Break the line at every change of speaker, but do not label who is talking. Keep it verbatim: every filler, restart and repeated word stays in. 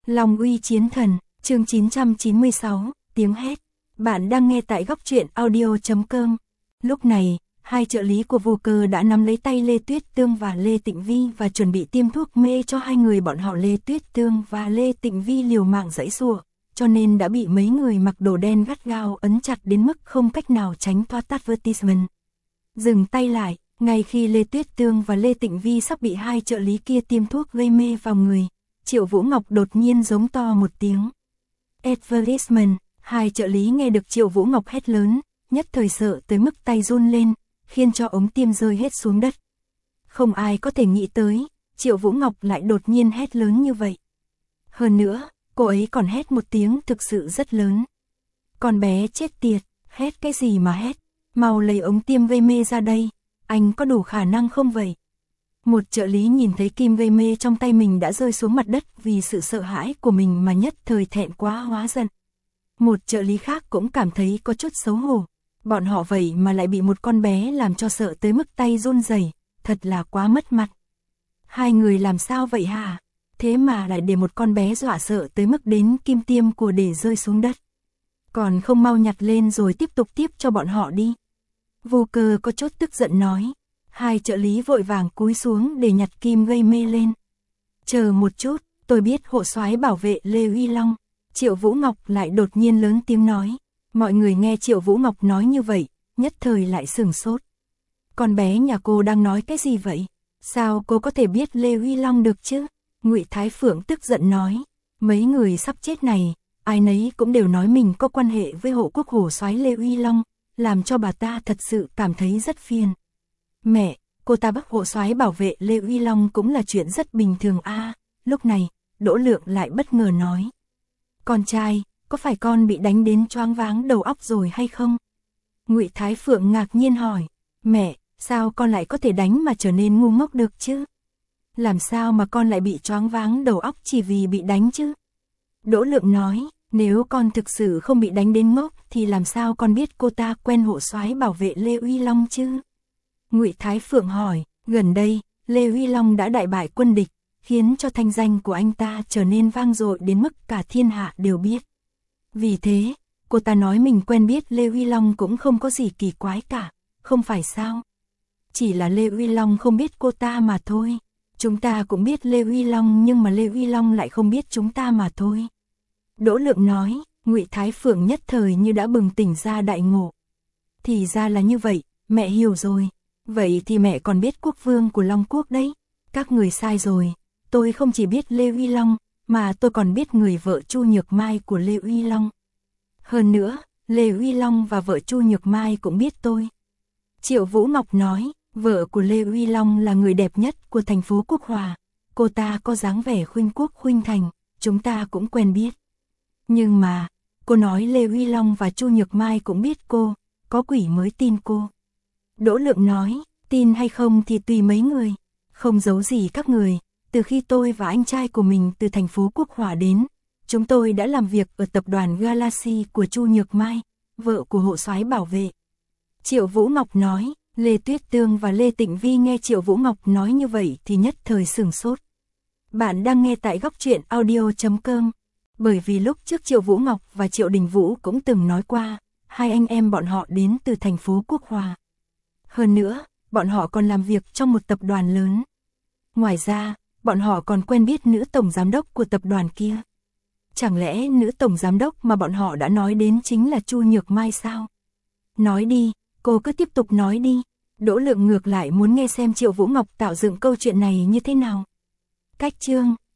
Long uy chiến thần, chương chín trăm chín mươi sáu, tiếng hét. Bạn đang nghe tại góc truyện audio chấm com. Lúc này, hai trợ lý của Vô Cơ đã nắm lấy tay Lê Tuyết Tương và Lê Tịnh Vi và chuẩn bị tiêm thuốc mê cho hai người bọn họ. Lê Tuyết Tương và Lê Tịnh Vi liều mạng giãy giụa, cho nên đã bị mấy người mặc đồ đen gắt gao ấn chặt đến mức không cách nào tránh thoát. Advertisement. Dừng tay lại, ngay khi Lê Tuyết Tương và Lê Tịnh Vi sắp bị hai trợ lý kia tiêm thuốc gây mê vào người, Triệu Vũ Ngọc đột nhiên giống to một tiếng. Advertisement. Hai trợ lý nghe được Triệu Vũ Ngọc hét lớn, nhất thời sợ tới mức tay run lên, khiến cho ống tiêm rơi hết xuống đất. Không ai có thể nghĩ tới, Triệu Vũ Ngọc lại đột nhiên hét lớn như vậy. Hơn nữa, cô ấy còn hét một tiếng thực sự rất lớn. Con bé chết tiệt, hét cái gì mà hét, mau lấy ống tiêm gây mê ra đây, anh có đủ khả năng không vậy? Một trợ lý nhìn thấy kim gây mê trong tay mình đã rơi xuống mặt đất vì sự sợ hãi của mình mà nhất thời thẹn quá hóa giận. Một trợ lý khác cũng cảm thấy có chút xấu hổ, bọn họ vậy mà lại bị một con bé làm cho sợ tới mức tay run rẩy, thật là quá mất mặt. Hai người làm sao vậy hả? Thế mà lại để một con bé dọa sợ tới mức đến kim tiêm của để rơi xuống đất. Còn không mau nhặt lên rồi tiếp tục tiếp cho bọn họ đi. Vô Cơ có chút tức giận nói. Hai trợ lý vội vàng cúi xuống để nhặt kim gây mê lên. Chờ một chút, tôi biết hộ soái bảo vệ Lê Uy Long. Triệu Vũ Ngọc lại đột nhiên lớn tiếng nói. Mọi người nghe Triệu Vũ Ngọc nói như vậy, nhất thời lại sửng sốt. Con bé nhà cô đang nói cái gì vậy? Sao cô có thể biết Lê Uy Long được chứ? Ngụy Thái Phượng tức giận nói. Mấy người sắp chết này, ai nấy cũng đều nói mình có quan hệ với hộ quốc hổ soái Lê Uy Long, làm cho bà ta thật sự cảm thấy rất phiền. Mẹ, cô ta bắt hộ soái bảo vệ Lê Uy Long cũng là chuyện rất bình thường a. À, lúc này, Đỗ Lượng lại bất ngờ nói. Con trai, có phải con bị đánh đến choáng váng đầu óc rồi hay không? Ngụy Thái Phượng ngạc nhiên hỏi. Mẹ, sao con lại có thể đánh mà trở nên ngu ngốc được chứ? Làm sao mà con lại bị choáng váng đầu óc chỉ vì bị đánh chứ? Đỗ Lượng nói, nếu con thực sự không bị đánh đến ngốc thì làm sao con biết cô ta quen hộ soái bảo vệ Lê Uy Long chứ? Ngụy Thái Phượng hỏi, gần đây, Lê Uy Long đã đại bại quân địch, khiến cho thanh danh của anh ta trở nên vang dội đến mức cả thiên hạ đều biết. Vì thế, cô ta nói mình quen biết Lê Uy Long cũng không có gì kỳ quái cả, không phải sao? Chỉ là Lê Uy Long không biết cô ta mà thôi. Chúng ta cũng biết Lê Uy Long nhưng mà Lê Uy Long lại không biết chúng ta mà thôi. Đỗ Lượng nói, Ngụy Thái Phượng nhất thời như đã bừng tỉnh ra đại ngộ. Thì ra là như vậy, mẹ hiểu rồi. Vậy thì mẹ còn biết quốc vương của Long Quốc đấy. Các người sai rồi, tôi không chỉ biết Lê Uy Long, mà tôi còn biết người vợ Chu Nhược Mai của Lê Uy Long. Hơn nữa, Lê Uy Long và vợ Chu Nhược Mai cũng biết tôi. Triệu Vũ Ngọc nói, vợ của Lê Uy Long là người đẹp nhất của thành phố Quốc Hòa. Cô ta có dáng vẻ khuynh quốc khuynh thành, chúng ta cũng quen biết. Nhưng mà, cô nói Lê Uy Long và Chu Nhược Mai cũng biết cô, có quỷ mới tin cô. Đỗ Lượng nói, tin hay không thì tùy mấy người, không giấu gì các người, từ khi tôi và anh trai của mình từ thành phố Quốc Hòa đến, chúng tôi đã làm việc ở tập đoàn Galaxy của Chu Nhược Mai, vợ của hộ soái bảo vệ. Triệu Vũ Ngọc nói, Lê Tuyết Tương và Lê Tịnh Vi nghe Triệu Vũ Ngọc nói như vậy thì nhất thời sửng sốt. Bạn đang nghe tại góc truyện audio chấm com. Bởi vì lúc trước Triệu Vũ Ngọc và Triệu Đình Vũ cũng từng nói qua, hai anh em bọn họ đến từ thành phố Quốc Hòa. Hơn nữa, bọn họ còn làm việc trong một tập đoàn lớn. Ngoài ra, bọn họ còn quen biết nữ tổng giám đốc của tập đoàn kia. Chẳng lẽ nữ tổng giám đốc mà bọn họ đã nói đến chính là Chu Nhược Mai sao? Nói đi, cô cứ tiếp tục nói đi. Đỗ Lượng ngược lại muốn nghe xem Triệu Vũ Ngọc tạo dựng câu chuyện này như thế nào. Cách chương